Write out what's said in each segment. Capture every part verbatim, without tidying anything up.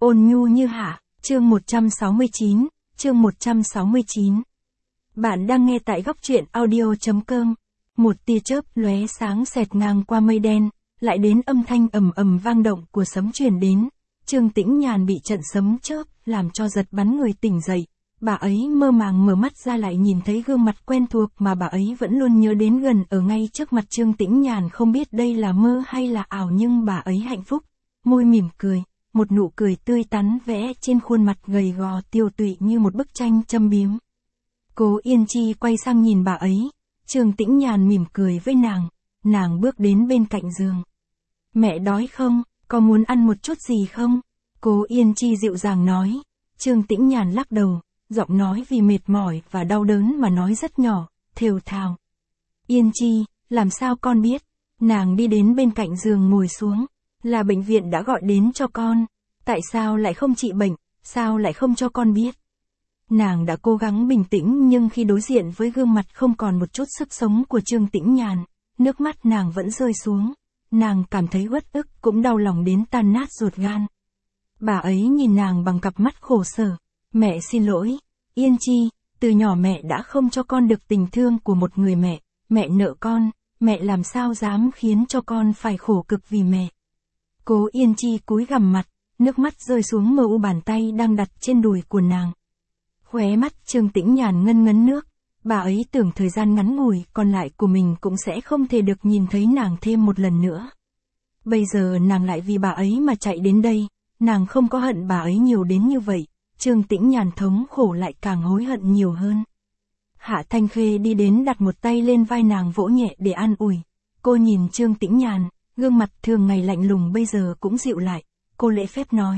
Ôn nhu như hạ, chương một trăm sáu mươi chín, chương một trăm sáu mươi chín. Bạn đang nghe tại góc truyện audio chấm com. Một tia chớp lóe sáng xẹt ngang qua mây đen, lại đến âm thanh ầm ầm vang động của sấm truyền đến. Trương Tĩnh Nhàn bị trận sấm chớp làm cho giật bắn người tỉnh dậy. Bà ấy mơ màng mở mắt ra lại nhìn thấy gương mặt quen thuộc mà bà ấy vẫn luôn nhớ đến gần ở ngay trước mặt Trương Tĩnh Nhàn, không biết đây là mơ hay là ảo nhưng bà ấy hạnh phúc, môi mỉm cười, một nụ cười tươi tắn vẽ trên khuôn mặt gầy gò tiều tụy như một bức tranh châm biếm. Cố Yên Chi quay sang nhìn bà ấy, Trương Tĩnh Nhàn mỉm cười với nàng, nàng bước đến bên cạnh giường. Mẹ đói không, có muốn ăn một chút gì không? Cố Yên Chi dịu dàng nói. Trương Tĩnh Nhàn lắc đầu, giọng nói vì mệt mỏi và đau đớn mà nói rất nhỏ, thều thào. Yên Chi, làm sao con biết? Nàng đi đến bên cạnh giường ngồi xuống. Là bệnh viện đã gọi đến cho con. Tại sao lại không trị bệnh, sao lại không cho con biết? Nàng đã cố gắng bình tĩnh nhưng khi đối diện với gương mặt không còn một chút sức sống của Trương Tĩnh Nhàn, nước mắt nàng vẫn rơi xuống. Nàng cảm thấy uất ức cũng đau lòng đến tan nát ruột gan. Bà ấy nhìn nàng bằng cặp mắt khổ sở. Mẹ xin lỗi, Yên Chi, từ nhỏ mẹ đã không cho con được tình thương của một người mẹ, mẹ nợ con, mẹ làm sao dám khiến cho con phải khổ cực vì mẹ. Cố Yên Chi cúi gằm mặt, nước mắt rơi xuống mờ u bàn tay đang đặt trên đùi của nàng. Khóe mắt Trương Tĩnh Nhàn ngân ngấn nước, bà ấy tưởng thời gian ngắn ngủi còn lại của mình cũng sẽ không thể được nhìn thấy nàng thêm một lần nữa. Bây giờ nàng lại vì bà ấy mà chạy đến đây, nàng không có hận bà ấy nhiều đến như vậy, Trương Tĩnh Nhàn thống khổ lại càng hối hận nhiều hơn. Hạ Thanh Khê đi đến đặt một tay lên vai nàng vỗ nhẹ để an ủi. Cô nhìn Trương Tĩnh Nhàn, gương mặt thường ngày lạnh lùng bây giờ cũng dịu lại, cô lễ phép nói.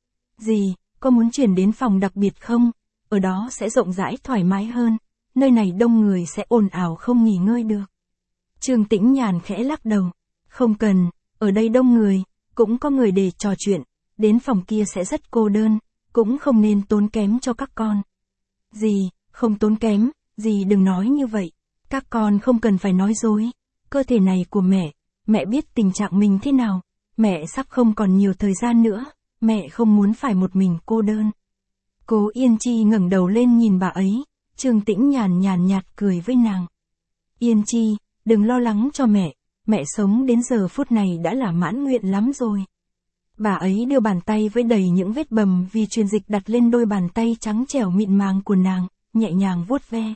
Dì, có muốn chuyển đến phòng đặc biệt không? Ở đó sẽ rộng rãi thoải mái hơn, nơi này đông người sẽ ồn ào không nghỉ ngơi được. Trương Tĩnh Nhàn khẽ lắc đầu. Không cần, ở đây đông người, cũng có người để trò chuyện, đến phòng kia sẽ rất cô đơn, cũng không nên tốn kém cho các con. Dì, không tốn kém, dì đừng nói như vậy, các con không cần phải nói dối, cơ thể này của mẹ, mẹ biết tình trạng mình thế nào, mẹ sắp không còn nhiều thời gian nữa, mẹ không muốn phải một mình cô đơn. Cố Yên Chi ngẩng đầu lên nhìn bà ấy, Trương Tĩnh Nhàn nhàn nhạt cười với nàng. Yên Chi, đừng lo lắng cho mẹ, mẹ sống đến giờ phút này đã là mãn nguyện lắm rồi. Bà ấy đưa bàn tay với đầy những vết bầm vì truyền dịch đặt lên đôi bàn tay trắng trẻo mịn màng của nàng, nhẹ nhàng vuốt ve.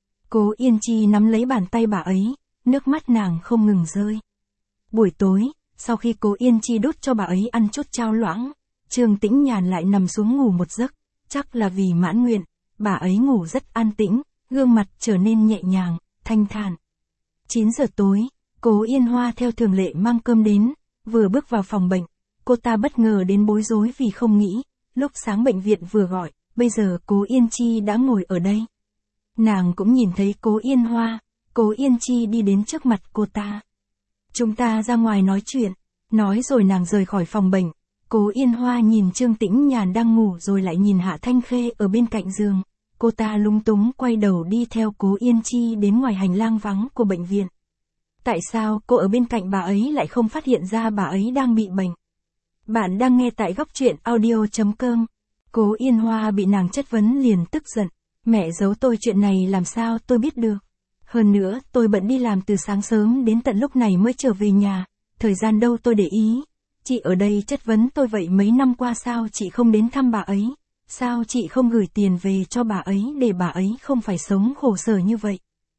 Cố Yên Chi nắm lấy bàn tay bà ấy, nước mắt nàng không ngừng rơi. Buổi tối, sau khi Cố Yên Chi đút cho bà ấy ăn chút chao loãng, Trương Tĩnh Nhàn lại nằm xuống ngủ một giấc, chắc là vì mãn nguyện, bà ấy ngủ rất an tĩnh, gương mặt trở nên nhẹ nhàng, thanh thản. chín giờ tối, Cố Yên Hoa theo thường lệ mang cơm đến, vừa bước vào phòng bệnh, cô ta bất ngờ đến bối rối vì không nghĩ, lúc sáng bệnh viện vừa gọi, bây giờ Cố Yên Chi đã ngồi ở đây. Nàng cũng nhìn thấy Cố Yên Hoa, Cố Yên Chi đi đến trước mặt cô ta. Chúng ta ra ngoài nói chuyện, nói rồi nàng rời khỏi phòng bệnh. Cố Yên Hoa nhìn Trương Tĩnh Nhàn đang ngủ rồi lại nhìn Hạ Thanh Khê ở bên cạnh giường, cô ta lúng túng quay đầu đi theo Cố Yên Chi đến ngoài hành lang vắng của bệnh viện. Tại sao cô ở bên cạnh bà ấy lại không phát hiện ra bà ấy đang bị bệnh? Bạn đang nghe tại góc truyện audio chấm com. Cố Yên Hoa bị nàng chất vấn liền tức giận. Mẹ giấu tôi chuyện này làm sao tôi biết được? Hơn nữa, tôi bận đi làm từ sáng sớm đến tận lúc này mới trở về nhà, thời gian đâu tôi để ý. Chị ở đây chất vấn tôi vậy mấy năm qua sao chị không đến thăm bà ấy? Sao chị không gửi tiền về cho bà ấy để bà ấy không phải sống khổ sở như vậy?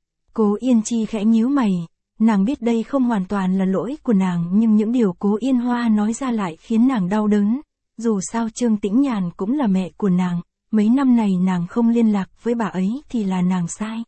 Cố Yên Chi khẽ nhíu mày. Nàng biết đây không hoàn toàn là lỗi của nàng nhưng những điều Cố Yên Hoa nói ra lại khiến nàng đau đớn. Dù sao Trương Tĩnh Nhàn cũng là mẹ của nàng, mấy năm này nàng không liên lạc với bà ấy thì là nàng sai.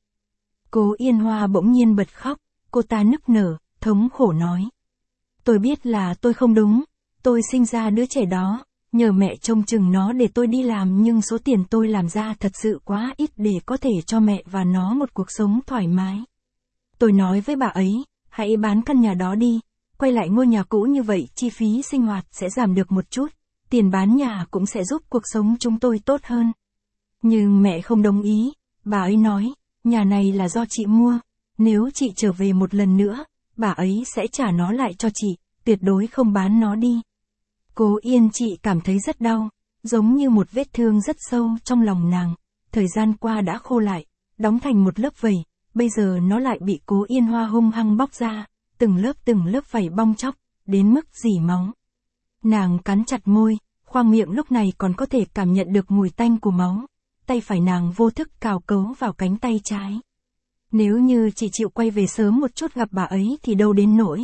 Cố Yên Hoa bỗng nhiên bật khóc, cô ta nức nở, thống khổ nói. Tôi biết là tôi không đúng, tôi sinh ra đứa trẻ đó, nhờ mẹ trông chừng nó để tôi đi làm nhưng số tiền tôi làm ra thật sự quá ít để có thể cho mẹ và nó một cuộc sống thoải mái. Tôi nói với bà ấy, hãy bán căn nhà đó đi, quay lại ngôi nhà cũ như vậy chi phí sinh hoạt sẽ giảm được một chút, tiền bán nhà cũng sẽ giúp cuộc sống chúng tôi tốt hơn. Nhưng mẹ không đồng ý, bà ấy nói, nhà này là do chị mua, nếu chị trở về một lần nữa, bà ấy sẽ trả nó lại cho chị, tuyệt đối không bán nó đi. Cố Yên Chị cảm thấy rất đau, giống như một vết thương rất sâu trong lòng nàng, thời gian qua đã khô lại, đóng thành một lớp vảy, bây giờ nó lại bị Cố Yên Hoa hung hăng bóc ra, từng lớp từng lớp vảy bong chóc, đến mức rỉ máu. Nàng cắn chặt môi, khoang miệng lúc này còn có thể cảm nhận được mùi tanh của máu, tay phải nàng vô thức cào cấu vào cánh tay trái. Nếu như chị chịu quay về sớm một chút gặp bà ấy thì đâu đến nỗi.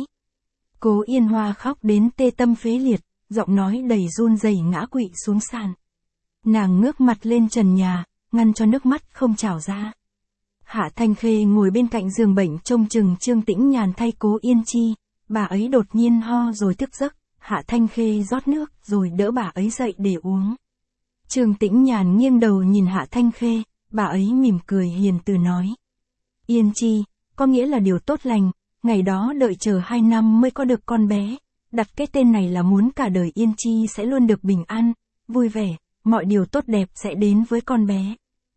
Cố Yên Hoa khóc đến tê tâm phế liệt, giọng nói đầy run rẩy ngã quỵ xuống sàn. Nàng ngước mặt lên trần nhà, ngăn cho nước mắt không trào ra. Hạ Thanh Khê ngồi bên cạnh giường bệnh trông chừng Trương Tĩnh Nhàn thay Cố Yên Chi, bà ấy đột nhiên ho rồi thức giấc, Hạ Thanh Khê rót nước rồi đỡ bà ấy dậy để uống. Trương Tĩnh Nhàn nghiêng đầu nhìn Hạ Thanh Khê, bà ấy mỉm cười hiền từ nói. Yên Chi, có nghĩa là điều tốt lành, ngày đó đợi chờ hai năm mới có được con bé, đặt cái tên này là muốn cả đời Yên Chi sẽ luôn được bình an, vui vẻ, mọi điều tốt đẹp sẽ đến với con bé.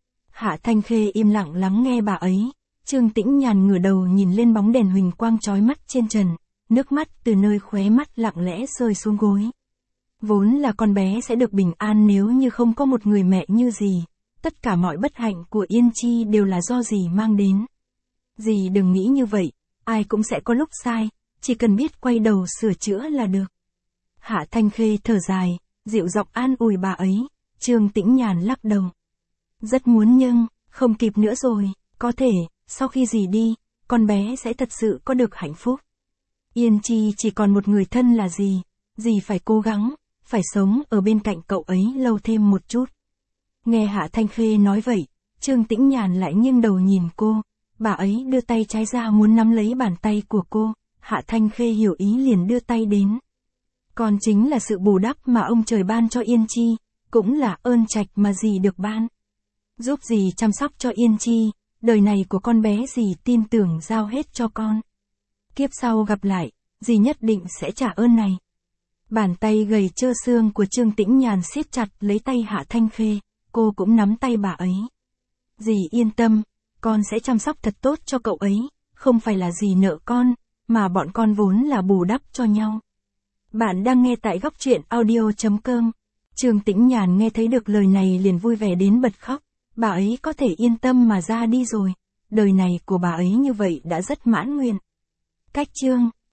Hạ Thanh Khê im lặng lắng nghe bà ấy, Trương Tĩnh Nhàn ngửa đầu nhìn lên bóng đèn huỳnh quang chói mắt trên trần, nước mắt từ nơi khóe mắt lặng lẽ rơi xuống gối. Vốn là con bé sẽ được bình an nếu như không có một người mẹ như dì, tất cả mọi bất hạnh của Yên Chi đều là do dì mang đến. Dì đừng nghĩ như vậy, ai cũng sẽ có lúc sai, chỉ cần biết quay đầu sửa chữa là được. Hạ Thanh Khê thở dài, dịu giọng an ủi bà ấy, Trương Tĩnh Nhàn lắc đầu. Rất muốn nhưng, không kịp nữa rồi, có thể, sau khi dì đi, con bé sẽ thật sự có được hạnh phúc. Yên Chi chỉ còn một người thân là dì, dì phải cố gắng, phải sống ở bên cạnh cậu ấy lâu thêm một chút. Nghe Hạ Thanh Khê nói vậy, Trương Tĩnh Nhàn lại nghiêng đầu nhìn cô, bà ấy đưa tay trái ra muốn nắm lấy bàn tay của cô, Hạ Thanh Khê hiểu ý liền đưa tay đến. Còn chính là sự bù đắp mà ông trời ban cho Yên Chi, cũng là ơn trạch mà dì được ban. Giúp dì chăm sóc cho Yên Chi, đời này của con bé dì tin tưởng giao hết cho con. Kiếp sau gặp lại, dì nhất định sẽ trả ơn này. Bàn tay gầy trơ xương của Trương Tĩnh Nhàn siết chặt lấy tay Hạ Thanh Khê, cô cũng nắm tay bà ấy. Dì yên tâm, con sẽ chăm sóc thật tốt cho cậu ấy, không phải là dì nợ con, mà bọn con vốn là bù đắp cho nhau. Bạn đang nghe tại góc truyện audio chấm com. Trương Tĩnh Nhàn nghe thấy được lời này liền vui vẻ đến bật khóc, bà ấy có thể yên tâm mà ra đi rồi, đời này của bà ấy như vậy đã rất mãn nguyện. Cách chương